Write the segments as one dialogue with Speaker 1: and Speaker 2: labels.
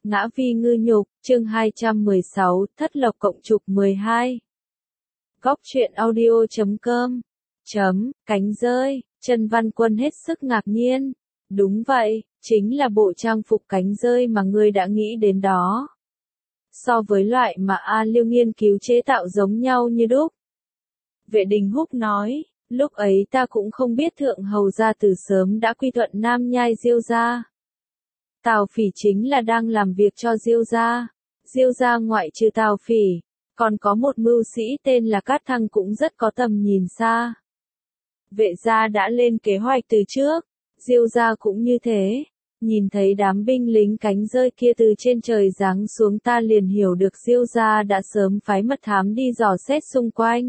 Speaker 1: Ngã vi ngư nhục, chương 216, thất lộc cộng trục 12. Góc truyện audio.com. Cánh rơi, Trần Văn Quân hết sức ngạc nhiên. Đúng vậy, chính là bộ trang phục cánh rơi mà ngươi đã nghĩ đến đó. So với loại mà A Liêu nghiên cứu chế tạo giống nhau như đúc. Vệ Đình Húc nói, lúc ấy ta cũng không biết thượng hầu gia từ sớm đã quy thuận Nam Nhai Diêu gia. Tào Phỉ chính là đang làm việc cho Diêu gia. Diêu gia ngoại trừ Tào Phỉ, còn có một mưu sĩ tên là Cát Thăng cũng rất có tầm nhìn xa. Vệ gia đã lên kế hoạch từ trước, Diêu gia cũng như thế. Nhìn thấy đám binh lính cánh rơi kia từ trên trời giáng xuống, ta liền hiểu được Diêu gia đã sớm phái mật thám đi dò xét xung quanh.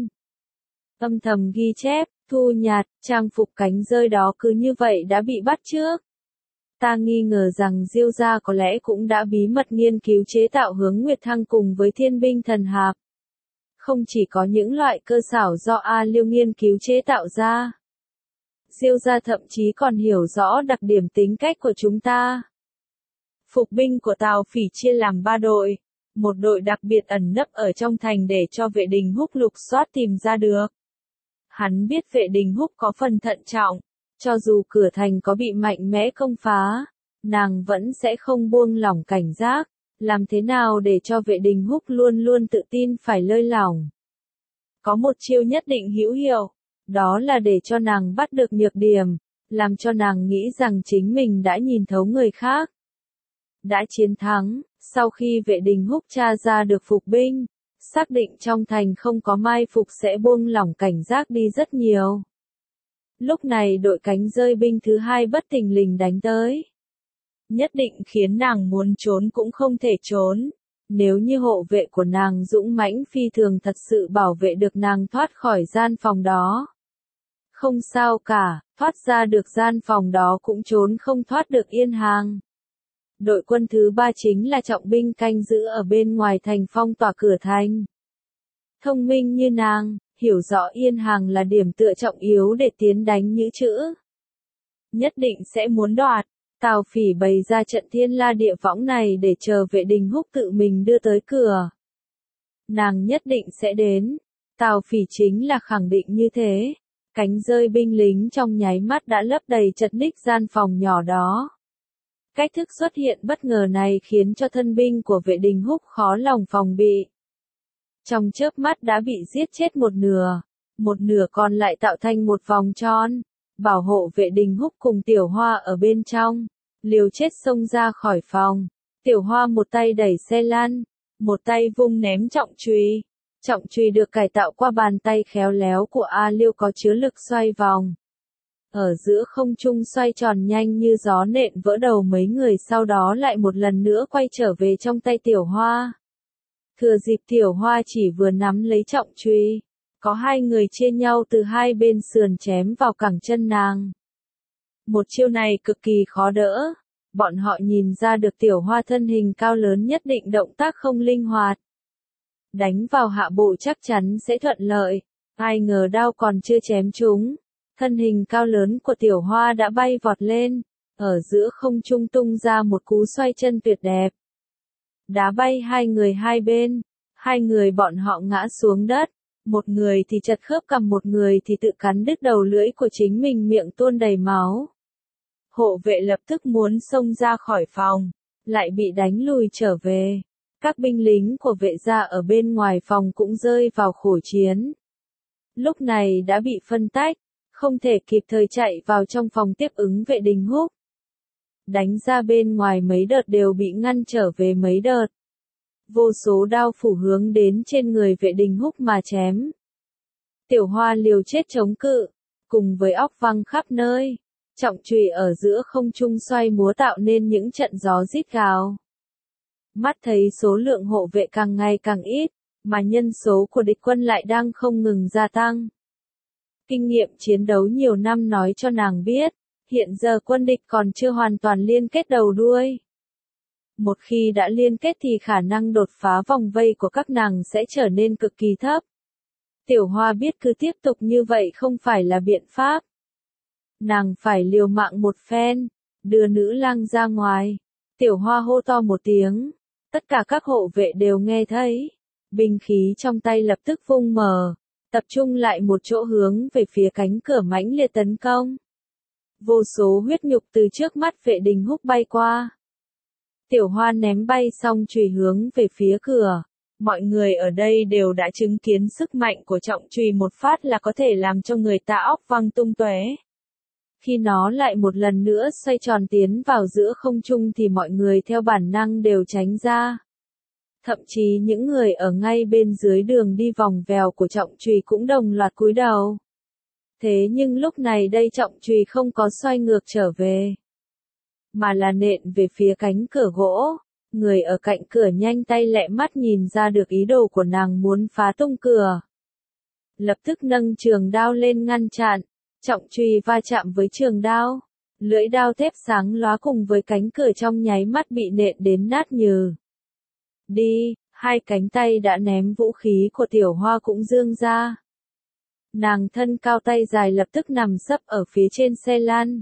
Speaker 1: Âm thầm ghi chép, thu nhặt, trang phục cánh rơi đó cứ như vậy đã bị bắt trước. Ta nghi ngờ rằng Diêu gia có lẽ cũng đã bí mật nghiên cứu chế tạo Hướng Nguyệt Thăng cùng với Thiên binh thần hạp. Không chỉ có những loại cơ xảo do A Liêu nghiên cứu chế tạo ra. Diêu gia thậm chí còn hiểu rõ đặc điểm tính cách của chúng ta. Phục binh của Tào Phỉ chia làm 3 đội. Một đội đặc biệt ẩn nấp ở trong thành để cho Vệ Đình Húc lục soát tìm ra được. Hắn biết Vệ Đình Húc có phần thận trọng. Cho dù cửa thành có bị mạnh mẽ công phá, nàng vẫn sẽ không buông lỏng cảnh giác. Làm thế nào để cho Vệ Đình Húc luôn luôn tự tin phải lơi lỏng? Có một chiêu nhất định hữu hiệu, đó là để cho nàng bắt được nhược điểm, làm cho nàng nghĩ rằng chính mình đã nhìn thấu người khác. Đã chiến thắng, sau khi Vệ Đình Húc tra ra được phục binh, xác định trong thành không có mai phục sẽ buông lỏng cảnh giác đi rất nhiều. Lúc này đội cánh rơi binh thứ 2 bất thình lình đánh tới. Nhất định khiến nàng muốn trốn cũng không thể trốn. Nếu như hộ vệ của nàng dũng mãnh phi thường thật sự bảo vệ được nàng thoát khỏi gian phòng đó. Không sao cả, thoát ra được gian phòng đó cũng trốn không thoát được Yên Hàng. Đội quân thứ 3 chính là trọng binh canh giữ ở bên ngoài thành phong tỏa cửa thành. Thông minh như nàng, hiểu rõ Yên Hàng là điểm tựa trọng yếu để tiến đánh Nhữ Chữ. Nhất định sẽ muốn đoạt. Tào Phỉ bày ra trận thiên la địa võng này để chờ Vệ Đình Húc tự mình đưa tới cửa. Nàng nhất định sẽ đến. Tào Phỉ chính là khẳng định như thế. Cánh rơi binh lính trong nháy mắt đã lấp đầy chật ních gian phòng nhỏ đó. Cách thức xuất hiện bất ngờ này khiến cho thân binh của Vệ Đình Húc khó lòng phòng bị. Trong chớp mắt đã bị giết chết một nửa còn lại tạo thành một vòng tròn, bảo hộ Vệ Đình Húc cùng Tiểu Hoa ở bên trong, liều chết xông ra khỏi phòng. Tiểu Hoa một tay đẩy xe lăn, một tay vung ném trọng chùy. Trọng chùy được cải tạo qua bàn tay khéo léo của A Liêu có chứa lực xoay vòng. Ở giữa không trung xoay tròn nhanh như gió nện vỡ đầu mấy người, sau đó lại một lần nữa quay trở về trong tay Tiểu Hoa. Thừa dịp Tiểu Hoa chỉ vừa nắm lấy trọng chùy, có 2 người chia nhau từ 2 bên sườn chém vào cẳng chân nàng. Một chiêu này cực kỳ khó đỡ, bọn họ nhìn ra được Tiểu Hoa thân hình cao lớn nhất định động tác không linh hoạt. Đánh vào hạ bộ chắc chắn sẽ thuận lợi, ai ngờ đao còn chưa chém trúng. Thân hình cao lớn của Tiểu Hoa đã bay vọt lên, ở giữa không trung tung ra một cú xoay chân tuyệt đẹp. Đá bay 2 người hai bên, 2 người bọn họ ngã xuống đất, một người thì chật khớp cằm, một người thì tự cắn đứt đầu lưỡi của chính mình, miệng tuôn đầy máu. Hộ vệ lập tức muốn xông ra khỏi phòng, lại bị đánh lùi trở về. Các binh lính của Vệ gia ở bên ngoài phòng cũng rơi vào khổ chiến. Lúc này đã bị phân tách, không thể kịp thời chạy vào trong phòng tiếp ứng Vệ Đình Húc. Đánh ra bên ngoài mấy đợt đều bị ngăn trở về mấy đợt. Vô số đao phủ hướng đến trên người Vệ Đình Húc mà chém. Tiểu Hoa liều chết chống cự, cùng với óc văng khắp nơi. Trọng chùy ở giữa không trung xoay múa tạo nên những trận gió rít gào. Mắt thấy số lượng hộ vệ càng ngày càng ít, mà nhân số của địch quân lại đang không ngừng gia tăng. Kinh nghiệm chiến đấu nhiều năm nói cho nàng biết, hiện giờ quân địch còn chưa hoàn toàn liên kết đầu đuôi. Một khi đã liên kết thì khả năng đột phá vòng vây của các nàng sẽ trở nên cực kỳ thấp. Tiểu Hoa biết cứ tiếp tục như vậy không phải là biện pháp. Nàng phải liều mạng một phen, đưa nữ lang ra ngoài. Tiểu Hoa hô to một tiếng. Tất cả các hộ vệ đều nghe thấy. Binh khí trong tay lập tức vung mở. Tập trung lại một chỗ hướng về phía cánh cửa mãnh liệt tấn công. Vô số huyết nhục từ trước mắt Vệ Đình Húc bay qua. Tiểu Hoa ném bay xong chùy hướng về phía cửa. Mọi người ở đây đều đã chứng kiến sức mạnh của trọng chùy một phát là có thể làm cho người ta óc văng tung tóe. Khi nó lại một lần nữa xoay tròn tiến vào giữa không trung thì mọi người theo bản năng đều tránh ra. Thậm chí những người ở ngay bên dưới đường đi vòng vèo của trọng chùy cũng đồng loạt cúi đầu. Thế nhưng lúc này đây trọng chùy không có xoay ngược trở về, mà là nện về phía cánh cửa gỗ. Người ở cạnh cửa nhanh tay lẹ mắt nhìn ra được ý đồ của nàng muốn phá tung cửa. Lập tức nâng trường đao lên ngăn chặn, trọng chùy va chạm với trường đao. Lưỡi đao thép sáng lóa cùng với cánh cửa trong nháy mắt bị nện đến nát nhừ. Đi, hai cánh tay đã ném vũ khí của Tiểu Hoa cũng giương ra. Nàng thân cao tay dài lập tức nằm sấp ở phía trên xe lăn.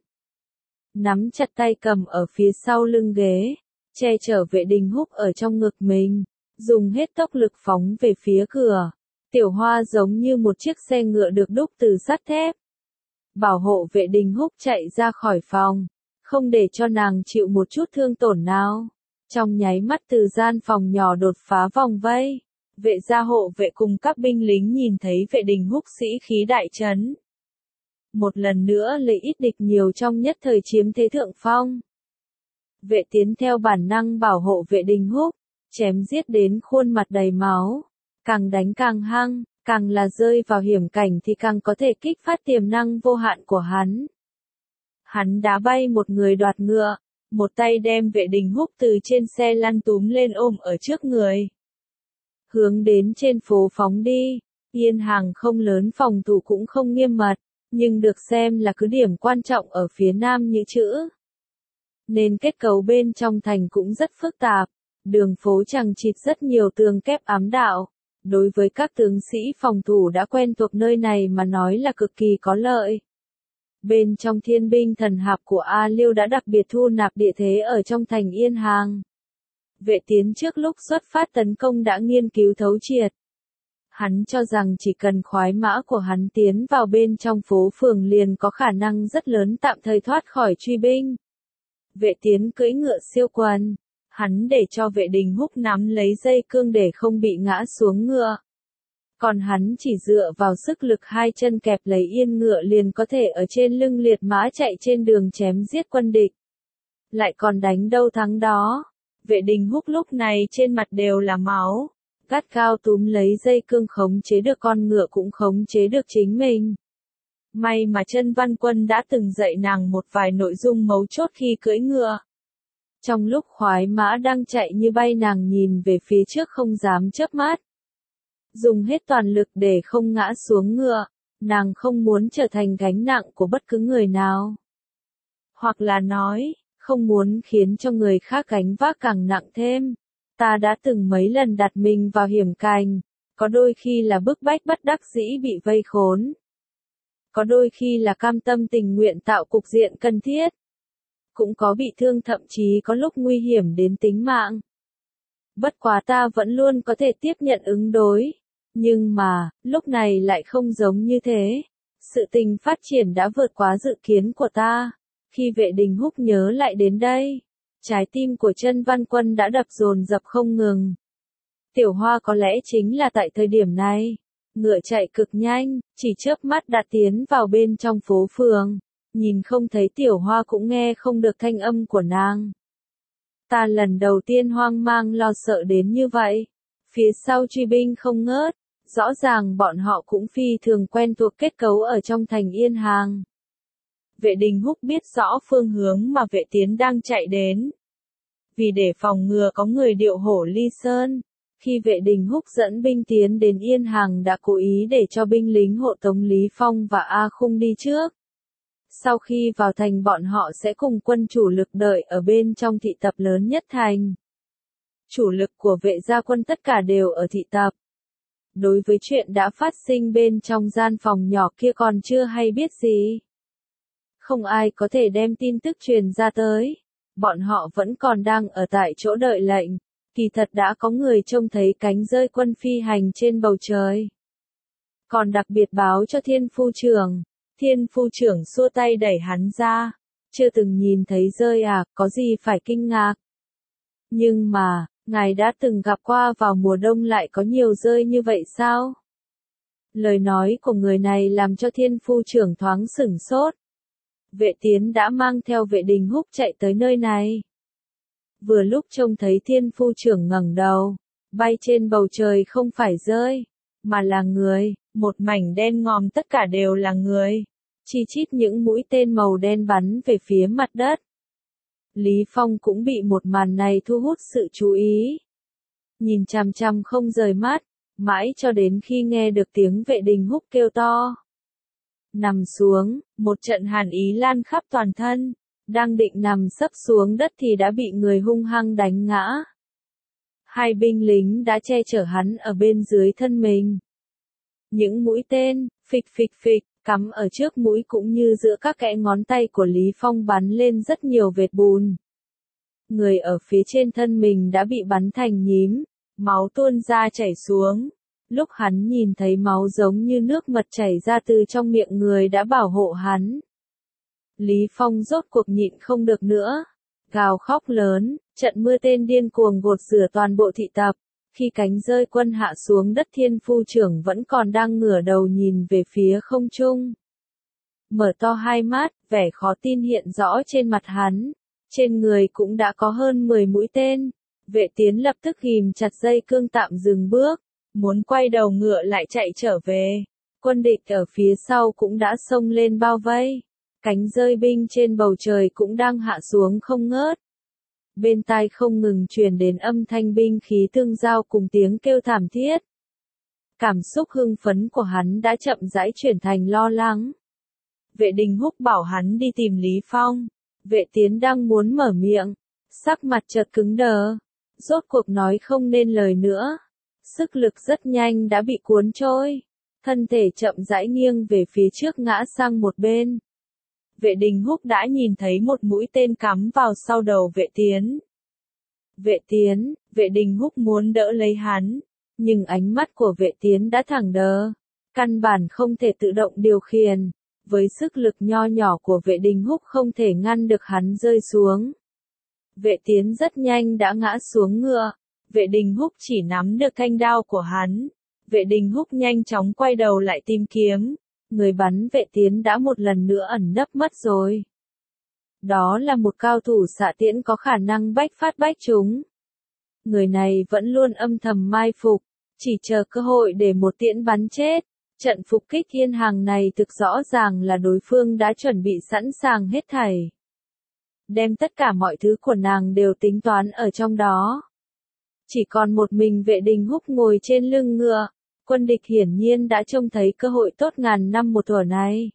Speaker 1: Nắm chặt tay cầm ở phía sau lưng ghế, che chở Vệ Đình Húc ở trong ngực mình, dùng hết tốc lực phóng về phía cửa. Tiểu Hoa giống như một chiếc xe ngựa được đúc từ sắt thép. Bảo hộ Vệ Đình Húc chạy ra khỏi phòng, không để cho nàng chịu một chút thương tổn nào. Trong nháy mắt từ gian phòng nhỏ đột phá vòng vây. Vệ gia hộ vệ cùng các binh lính nhìn thấy Vệ Đình Húc sĩ khí đại trấn. Một lần nữa lấy ít địch nhiều trong nhất thời chiếm thế thượng phong. Vệ Tiến theo bản năng bảo hộ Vệ Đình Húc, chém giết đến khuôn mặt đầy máu. Càng đánh càng hăng, càng là rơi vào hiểm cảnh thì càng có thể kích phát tiềm năng vô hạn của hắn. Hắn đá bay một người đoạt ngựa, một tay đem Vệ Đình Húc từ trên xe lăn túm lên ôm ở trước người. Hướng đến trên phố phóng đi. Yên Hàng không lớn, phòng thủ cũng không nghiêm mật, nhưng được xem là cứ điểm quan trọng ở phía nam như chữ. Nên kết cấu bên trong thành cũng rất phức tạp, đường phố chằng chịt rất nhiều tường kép ám đạo. Đối với các tướng sĩ phòng thủ đã quen thuộc nơi này mà nói là cực kỳ có lợi. Bên trong thiên binh thần hạp của A Liêu đã đặc biệt thu nạp địa thế ở trong thành Yên Hàng. Vệ Tiến trước lúc xuất phát tấn công đã nghiên cứu thấu triệt. Hắn cho rằng chỉ cần khoái mã của hắn tiến vào bên trong phố phường liền có khả năng rất lớn tạm thời thoát khỏi truy binh. Vệ Tiến cưỡi ngựa siêu quần. Hắn để cho Vệ Đình Húc nắm lấy dây cương để không bị ngã xuống ngựa. Còn hắn chỉ dựa vào sức lực hai chân kẹp lấy yên ngựa liền có thể ở trên lưng liệt mã chạy trên đường chém giết quân địch. Lại còn đánh đâu thắng đó. Vệ Đình Húc lúc này trên mặt đều là máu. Gắt gao túm lấy dây cương khống chế được con ngựa cũng khống chế được chính mình. May mà Chân Văn Quân đã từng dạy nàng một vài nội dung mấu chốt khi cưỡi ngựa. Trong lúc khoái mã đang chạy như bay nàng nhìn về phía trước không dám chớp mắt. Dùng hết toàn lực để không ngã xuống ngựa, nàng không muốn trở thành gánh nặng của bất cứ người nào. Hoặc là nói, không muốn khiến cho người khác gánh vác càng nặng thêm. Ta đã từng mấy lần đặt mình vào hiểm cảnh, có đôi khi là bức bách bất đắc dĩ bị vây khốn. Có đôi khi là cam tâm tình nguyện tạo cục diện cần thiết. Cũng có bị thương, thậm chí có lúc nguy hiểm đến tính mạng. Bất quá ta vẫn luôn có thể tiếp nhận ứng đối. Nhưng mà, lúc này lại không giống như thế. Sự tình phát triển đã vượt quá dự kiến của ta. Khi Vệ Đình Húc nhớ lại đến đây, trái tim của Chân Văn Quân đã đập dồn dập không ngừng. Tiểu Hoa có lẽ chính là tại thời điểm này. Ngựa chạy cực nhanh, chỉ chớp mắt đã tiến vào bên trong phố phường. Nhìn không thấy Tiểu Hoa cũng nghe không được thanh âm của nàng. Ta lần đầu tiên hoang mang lo sợ đến như vậy. Phía sau truy binh không ngớt, rõ ràng bọn họ cũng phi thường quen thuộc kết cấu ở trong thành Yên Hàng. Vệ Đình Húc biết rõ phương hướng mà Vệ Tiến đang chạy đến. Vì để phòng ngừa có người điệu hổ ly sơn, khi Vệ Đình Húc dẫn binh tiến đến Yên Hàng đã cố ý để cho binh lính hộ tống Lý Phong và A Khung đi trước. Sau khi vào thành bọn họ sẽ cùng quân chủ lực đợi ở bên trong thị tập lớn nhất thành. Chủ lực của Vệ gia quân tất cả đều ở thị tập. Đối với chuyện đã phát sinh bên trong gian phòng nhỏ kia còn chưa hay biết gì. Không ai có thể đem tin tức truyền ra tới. Bọn họ vẫn còn đang ở tại chỗ đợi lệnh. Kỳ thật đã có người trông thấy cánh rơi quân phi hành trên bầu trời. Còn đặc biệt báo cho thiên phu trưởng. Thiên phu trưởng xua tay đẩy hắn ra. Chưa từng nhìn thấy rơi à, có gì phải kinh ngạc. Nhưng mà, ngài đã từng gặp qua vào mùa đông lại có nhiều rơi như vậy sao? Lời nói của người này làm cho thiên phu trưởng thoáng sửng sốt. Vệ Tiến đã mang theo Vệ Đình Húc chạy tới nơi này. Vừa lúc trông thấy thiên phu trưởng ngẩng đầu, bay trên bầu trời không phải rơi, mà là người, một mảnh đen ngòm tất cả đều là người. Chi chít những mũi tên màu đen bắn về phía mặt đất. Lý Phong cũng bị một màn này thu hút sự chú ý. Nhìn chằm chằm không rời mắt, mãi cho đến khi nghe được tiếng Vệ Đình Húc kêu to. Nằm xuống, một trận hàn ý lan khắp toàn thân, đang định nằm sấp xuống đất thì đã bị người hung hăng đánh ngã. Hai binh lính đã che chở hắn ở bên dưới thân mình. Những mũi tên, phịch phịch phịch, cắm ở trước mũi cũng như giữa các kẽ ngón tay của Lý Phong bắn lên rất nhiều vệt bùn. Người ở phía trên thân mình đã bị bắn thành nhím, máu tuôn ra chảy xuống. Lúc hắn nhìn thấy máu giống như nước mật chảy ra từ trong miệng người đã bảo hộ hắn. Lý Phong rốt cuộc nhịn không được nữa. Gào khóc lớn, trận mưa tên điên cuồng gột rửa toàn bộ thị tập. Khi cánh rơi quân hạ xuống đất thiên phu trưởng vẫn còn đang ngửa đầu nhìn về phía không trung. Mở to hai mắt, vẻ khó tin hiện rõ trên mặt hắn. Trên người cũng đã có hơn 10 mũi tên. Vệ Tiến lập tức ghìm chặt dây cương tạm dừng bước. Muốn quay đầu ngựa lại chạy trở về. Quân địch ở phía sau cũng đã xông lên bao vây. Cánh rơi binh trên bầu trời cũng đang hạ xuống không ngớt. Bên tai không ngừng truyền đến âm thanh binh khí tương giao cùng tiếng kêu thảm thiết. Cảm xúc hưng phấn của hắn đã chậm rãi chuyển thành lo lắng. Vệ Đình Húc bảo hắn đi tìm Lý Phong. Vệ Tiến đang muốn mở miệng. Sắc mặt chợt cứng đờ. Rốt cuộc nói không nên lời nữa. Sức lực rất nhanh đã bị cuốn trôi. Thân thể chậm rãi nghiêng về phía trước ngã sang một bên. Vệ Đình Húc đã nhìn thấy một mũi tên cắm vào sau đầu Vệ Tiến. Vệ Đình Húc muốn đỡ lấy hắn. Nhưng ánh mắt của Vệ Tiến đã thẳng đờ. Căn bản không thể tự động điều khiển. Với sức lực nho nhỏ của Vệ Đình Húc không thể ngăn được hắn rơi xuống. Vệ Tiến rất nhanh đã ngã xuống ngựa. Vệ Đình Húc chỉ nắm được thanh đao của hắn. Vệ Đình Húc nhanh chóng quay đầu lại tìm kiếm. Người bắn Vệ Tiến đã một lần nữa ẩn nấp mất rồi. Đó là một cao thủ xạ tiễn có khả năng bách phát bách trúng. Người này vẫn luôn âm thầm mai phục, chỉ chờ cơ hội để một tiễn bắn chết. Trận phục kích Yên Hàng này thực rõ ràng là đối phương đã chuẩn bị sẵn sàng hết thảy. Đem tất cả mọi thứ của nàng đều tính toán ở trong đó. Chỉ còn một mình Vệ Đình Húc ngồi trên lưng ngựa. Quân địch hiển nhiên đã trông thấy cơ hội tốt ngàn năm một thuở này.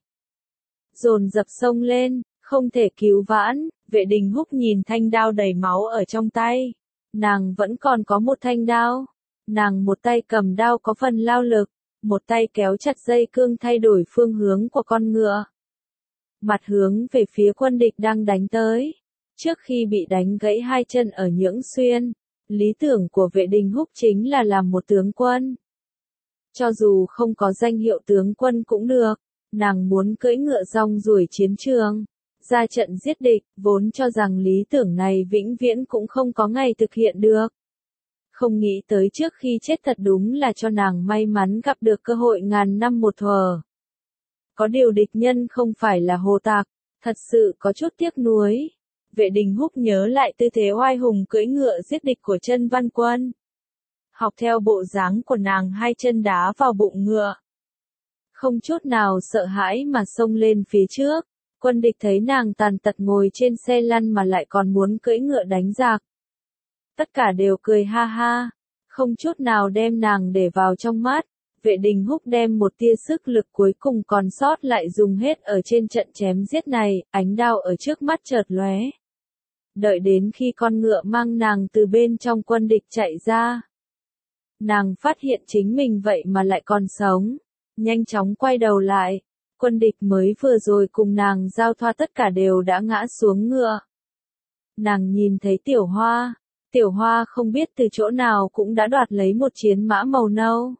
Speaker 1: Dồn dập xông lên, không thể cứu vãn. Vệ Đình Húc nhìn thanh đao đầy máu ở trong tay. Nàng vẫn còn có một thanh đao. Nàng một tay cầm đao có phần lao lực, một tay kéo chặt dây cương thay đổi phương hướng của con ngựa. Mặt hướng về phía quân địch đang đánh tới. Trước khi bị đánh gãy hai chân ở Nhưỡng Xuyên, lý tưởng của Vệ Đình Húc chính là làm một tướng quân. Cho dù không có danh hiệu tướng quân cũng được, nàng muốn cưỡi ngựa rong ruổi chiến trường, ra trận giết địch, vốn cho rằng lý tưởng này vĩnh viễn cũng không có ngày thực hiện được. Không nghĩ tới trước khi chết thật đúng là cho nàng may mắn gặp được cơ hội ngàn năm một thuở. Có điều địch nhân không phải là Hồ Tạc, thật sự có chút tiếc nuối. Vệ Đình Húc nhớ lại tư thế oai hùng cưỡi ngựa giết địch của Chân Văn Quân. Học theo bộ dáng của nàng, hai chân đá vào bụng ngựa. Không chút nào sợ hãi mà xông lên phía trước. Quân địch thấy nàng tàn tật ngồi trên xe lăn mà lại còn muốn cưỡi ngựa đánh giặc. Tất cả đều cười ha ha, không chút nào đem nàng để vào trong mắt. Vệ Đình Húc đem một tia sức lực cuối cùng còn sót lại dùng hết ở trên trận chém giết này, ánh đao ở trước mắt chợt lóe. Đợi đến khi con ngựa mang nàng từ bên trong quân địch chạy ra. Nàng phát hiện chính mình vậy mà lại còn sống. Nhanh chóng quay đầu lại. Quân địch mới vừa rồi cùng nàng giao thoa tất cả đều đã ngã xuống ngựa. nàng nhìn thấy Tiểu Hoa. Tiểu Hoa không biết từ chỗ nào cũng đã đoạt lấy một chiến mã màu nâu.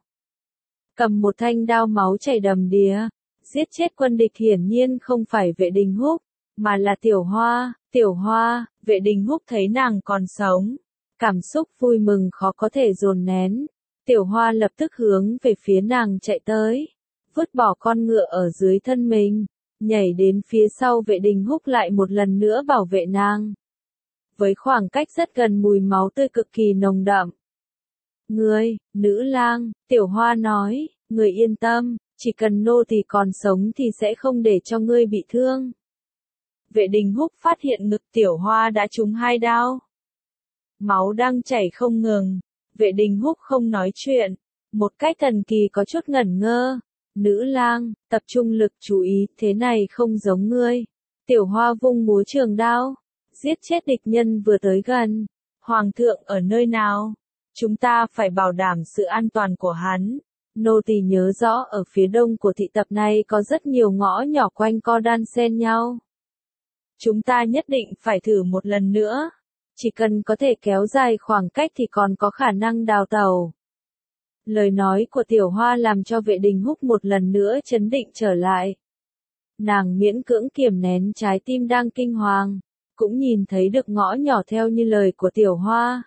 Speaker 1: Cầm một thanh đao máu chảy đầm đìa, giết chết quân địch hiển nhiên không phải Vệ Đình Húc, mà là Tiểu Hoa. Tiểu Hoa, Vệ Đình Húc thấy nàng còn sống. Cảm xúc vui mừng khó có thể dồn nén. Tiểu Hoa lập tức hướng về phía nàng chạy tới, vứt bỏ con ngựa ở dưới thân mình, nhảy đến phía sau Vệ Đình Húc lại một lần nữa bảo vệ nàng. Với khoảng cách rất gần mùi máu tươi cực kỳ nồng đậm. Ngươi, nữ lang, Tiểu Hoa nói, ngươi yên tâm, chỉ cần nô tỳ còn sống thì sẽ không để cho ngươi bị thương. Vệ Đình Húc phát hiện ngực Tiểu Hoa đã trúng 2 đao. Máu đang chảy không ngừng. Vệ Đình Húc không nói chuyện, một cách thần kỳ có chút ngẩn ngơ. Nữ lang, tập trung lực chú ý, thế này không giống ngươi. Tiểu Hoa vung múa trường đao, giết chết địch nhân vừa tới gần. Hoàng thượng ở nơi nào? Chúng ta phải bảo đảm sự an toàn của hắn. Nô tỳ nhớ rõ ở phía đông của thị tập này có rất nhiều ngõ nhỏ quanh co đan xen nhau. Chúng ta nhất định phải thử một lần nữa. Chỉ cần có thể kéo dài khoảng cách thì còn có khả năng đào tẩu. Lời nói của Tiểu Hoa làm cho Vệ Đình Húc một lần nữa chấn định trở lại. Nàng miễn cưỡng kiềm nén trái tim đang kinh hoàng, cũng nhìn thấy được ngõ nhỏ theo như lời của Tiểu Hoa.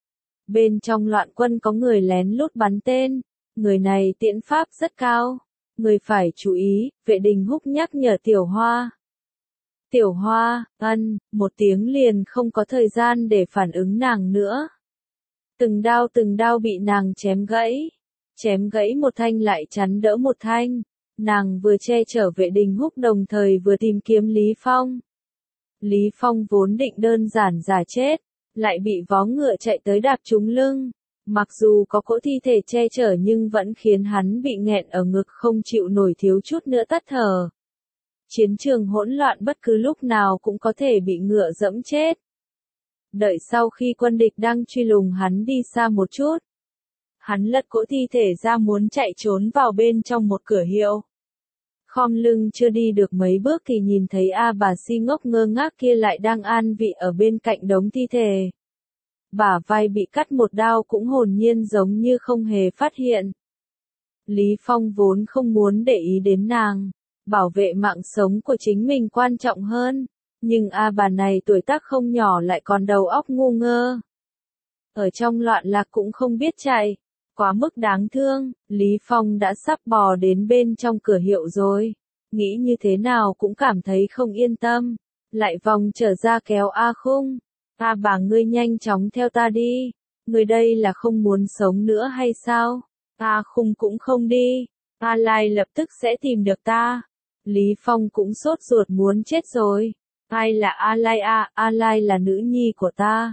Speaker 1: Bên trong loạn quân có người lén lút bắn tên, người này tiễn pháp rất cao. Người phải chú ý, Vệ Đình Húc nhắc nhở Tiểu Hoa. Tiểu Hoa, một tiếng liền không có thời gian để phản ứng nàng nữa. Từng đao bị nàng chém gãy một thanh lại chắn đỡ một thanh. Nàng vừa che chở Vệ Đình Húc đồng thời vừa tìm kiếm Lý Phong. Lý Phong vốn định đơn giản giả chết, lại bị vó ngựa chạy tới đạp trúng lưng. Mặc dù có cỗ thi thể che chở nhưng vẫn khiến hắn bị nghẹn ở ngực không chịu nổi, thiếu chút nữa tắt thở. Chiến trường hỗn loạn, bất cứ lúc nào cũng có thể bị ngựa dẫm chết. Đợi sau khi quân địch đang truy lùng hắn đi xa một chút, hắn lật cỗ thi thể ra muốn chạy trốn vào bên trong một cửa hiệu. Khom lưng chưa đi được mấy bước thì nhìn thấy bà si ngốc ngơ ngác kia lại đang an vị ở bên cạnh đống thi thể. Bả vai bị cắt một đao cũng hồn nhiên giống như không hề phát hiện. Lý Phong vốn không muốn để ý đến nàng, bảo vệ mạng sống của chính mình quan trọng hơn, nhưng bà này tuổi tác không nhỏ lại còn đầu óc ngu ngơ. Ở trong loạn lạc cũng không biết chạy, quá mức đáng thương. Lý Phong đã sắp bò đến bên trong cửa hiệu rồi, nghĩ như thế nào cũng cảm thấy không yên tâm, lại vòng trở ra kéo A Khung. Bà ngươi nhanh chóng theo ta đi, ngươi đây là không muốn sống nữa hay sao? A Khung cũng không đi, A Lai lập tức sẽ tìm được ta. Lý Phong cũng sốt ruột muốn chết rồi. Ai là A Lai à? A Lai là nữ nhi của ta.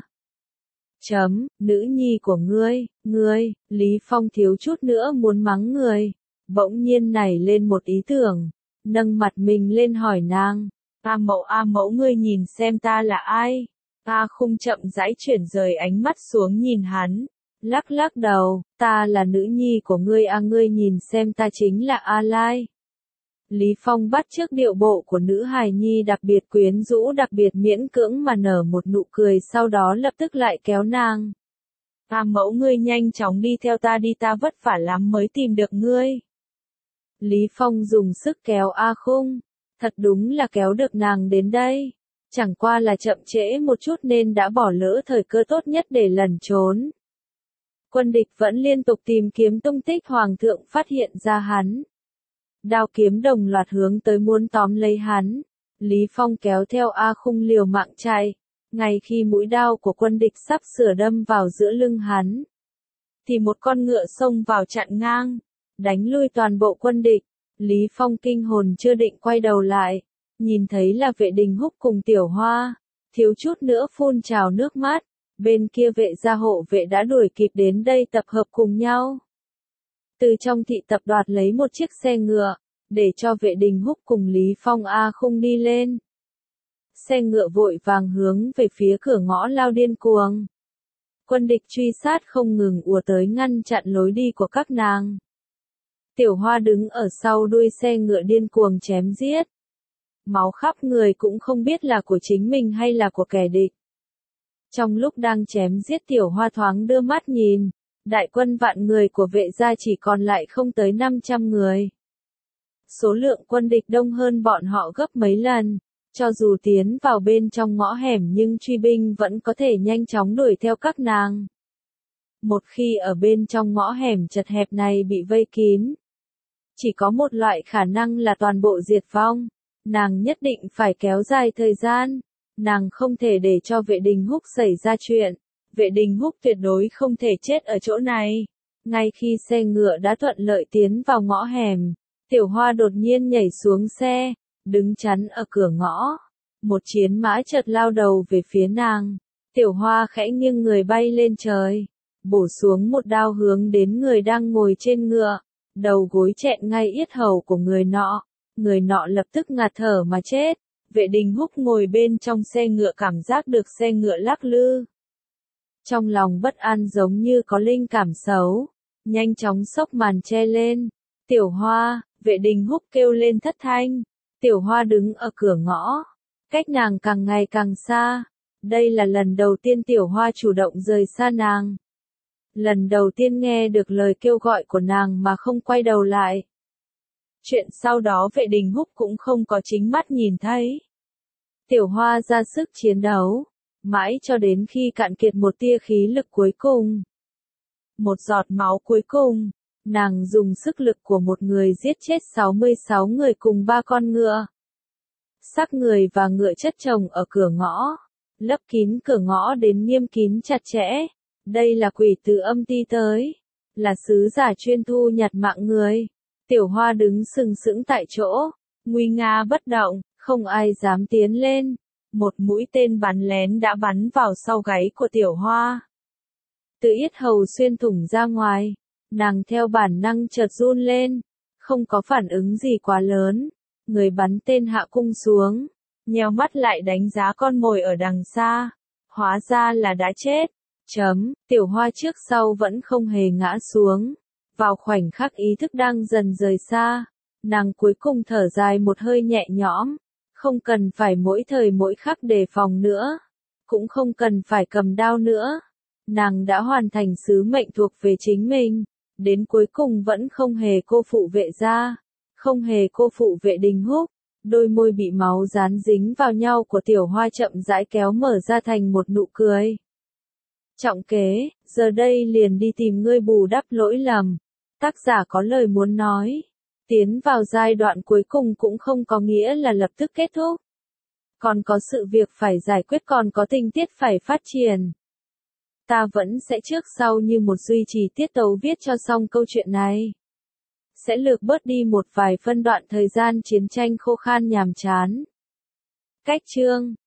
Speaker 1: Nữ nhi của ngươi, Lý Phong thiếu chút nữa muốn mắng người. Bỗng nhiên nảy lên một ý tưởng, nâng mặt mình lên hỏi nàng. A mẫu ngươi nhìn xem ta là ai? A Khung chậm rãi chuyển rời ánh mắt xuống nhìn hắn, lắc đầu, ta là nữ nhi của ngươi ngươi nhìn xem ta chính là A Lai. Lý Phong bắt chước điệu bộ của nữ hài nhi đặc biệt quyến rũ, đặc biệt miễn cưỡng mà nở một nụ cười, sau đó lập tức lại kéo nàng. Mẫu ngươi nhanh chóng đi theo ta đi, ta vất vả lắm mới tìm được ngươi. Lý Phong dùng sức kéo A Khung, thật đúng là kéo được nàng đến đây. Chẳng qua là chậm trễ một chút nên đã bỏ lỡ thời cơ tốt nhất để lẩn trốn. Quân địch vẫn liên tục tìm kiếm tung tích, hoàng thượng phát hiện ra hắn. Đao kiếm đồng loạt hướng tới muốn tóm lấy hắn. Lý Phong kéo theo A Khung liều mạng chạy. Ngay khi mũi đao của quân địch sắp sửa đâm vào giữa lưng hắn, thì một con ngựa xông vào chặn ngang, đánh lui toàn bộ quân địch. Lý Phong kinh hồn chưa định quay đầu lại, nhìn thấy là Vệ Đình Húc cùng Tiểu Hoa, thiếu chút nữa phun trào nước mắt. Bên kia vệ gia hộ vệ đã đuổi kịp đến đây tập hợp cùng nhau. Từ trong thị tập đoạt lấy một chiếc xe ngựa, để cho Vệ Đình Húc cùng Lý Phong A Khung đi lên. Xe ngựa vội vàng hướng về phía cửa ngõ lao điên cuồng. Quân địch truy sát không ngừng ùa tới ngăn chặn lối đi của các nàng. Tiểu Hoa đứng ở sau đuôi xe ngựa điên cuồng chém giết. Máu khắp người cũng không biết là của chính mình hay là của kẻ địch. Trong lúc đang chém giết Tiểu Hoa thoáng đưa mắt nhìn, đại quân vạn người của vệ gia chỉ còn lại không tới 500 người. Số lượng quân địch đông hơn bọn họ gấp mấy lần, cho dù tiến vào bên trong ngõ hẻm nhưng truy binh vẫn có thể nhanh chóng đuổi theo các nàng. Một khi ở bên trong ngõ hẻm chật hẹp này bị vây kín, chỉ có một loại khả năng là toàn bộ diệt vong. Nàng nhất định phải kéo dài thời gian. Nàng không thể để cho Vệ Đình Húc xảy ra chuyện. Vệ Đình Húc tuyệt đối không thể chết ở chỗ này. Ngay khi xe ngựa đã thuận lợi tiến vào ngõ hẻm, Tiểu Hoa đột nhiên nhảy xuống xe, đứng chắn ở cửa ngõ. Một chiến mã chợt lao đầu về phía nàng. Tiểu Hoa khẽ nghiêng người bay lên trời, bổ xuống một đao hướng đến người đang ngồi trên ngựa. Đầu gối chẹn ngay yết hầu của người nọ lập tức ngạt thở mà chết. Vệ Đình Húc ngồi bên trong xe ngựa cảm giác được xe ngựa lắc lư. Trong lòng bất an giống như có linh cảm xấu, nhanh chóng xốc màn che lên. Tiểu Hoa, Vệ Đình Húc kêu lên thất thanh. Tiểu Hoa đứng ở cửa ngõ, cách nàng càng ngày càng xa. Đây là lần đầu tiên Tiểu Hoa chủ động rời xa nàng. Lần đầu tiên nghe được lời kêu gọi của nàng mà không quay đầu lại. Chuyện sau đó Vệ Đình Húc cũng không có chính mắt nhìn thấy. Tiểu Hoa ra sức chiến đấu, mãi cho đến khi cạn kiệt một tia khí lực cuối cùng. Một giọt máu cuối cùng, nàng dùng sức lực của một người giết chết 66 người cùng 3 con ngựa. Xác người và ngựa chất chồng ở cửa ngõ, lấp kín cửa ngõ đến nghiêm kín chặt chẽ. Đây là quỷ từ âm ti tới, là sứ giả chuyên thu nhặt mạng người. Tiểu Hoa đứng sừng sững tại chỗ, nguy nga bất động, không ai dám tiến lên. Một mũi tên bắn lén đã bắn vào sau gáy của Tiểu Hoa. Từ yết hầu xuyên thủng ra ngoài, nàng theo bản năng chợt run lên, không có phản ứng gì quá lớn. Người bắn tên hạ cung xuống, nheo mắt lại đánh giá con mồi ở đằng xa. Hóa ra là đã chết. Tiểu Hoa trước sau vẫn không hề ngã xuống. Vào khoảnh khắc ý thức đang dần rời xa, nàng cuối cùng thở dài một hơi nhẹ nhõm. Không cần phải mỗi thời mỗi khắc đề phòng nữa, cũng không cần phải cầm đao nữa. Nàng đã hoàn thành sứ mệnh thuộc về chính mình, đến cuối cùng vẫn không hề cô phụ Vệ gia, không hề cô phụ Vệ Đình Húc. Đôi môi bị máu dán dính vào nhau của Tiểu Hoa chậm rãi kéo mở ra thành một nụ cười. Trọng kế, giờ đây liền đi tìm ngươi bù đắp lỗi lầm. Tác giả có lời muốn nói. Tiến vào giai đoạn cuối cùng cũng không có nghĩa là lập tức kết thúc. Còn có sự việc phải giải quyết, còn có tình tiết phải phát triển. Ta vẫn sẽ trước sau như một duy trì tiết tấu viết cho xong câu chuyện này. Sẽ lược bớt đi một vài phân đoạn thời gian chiến tranh khô khan nhàm chán. Cách chương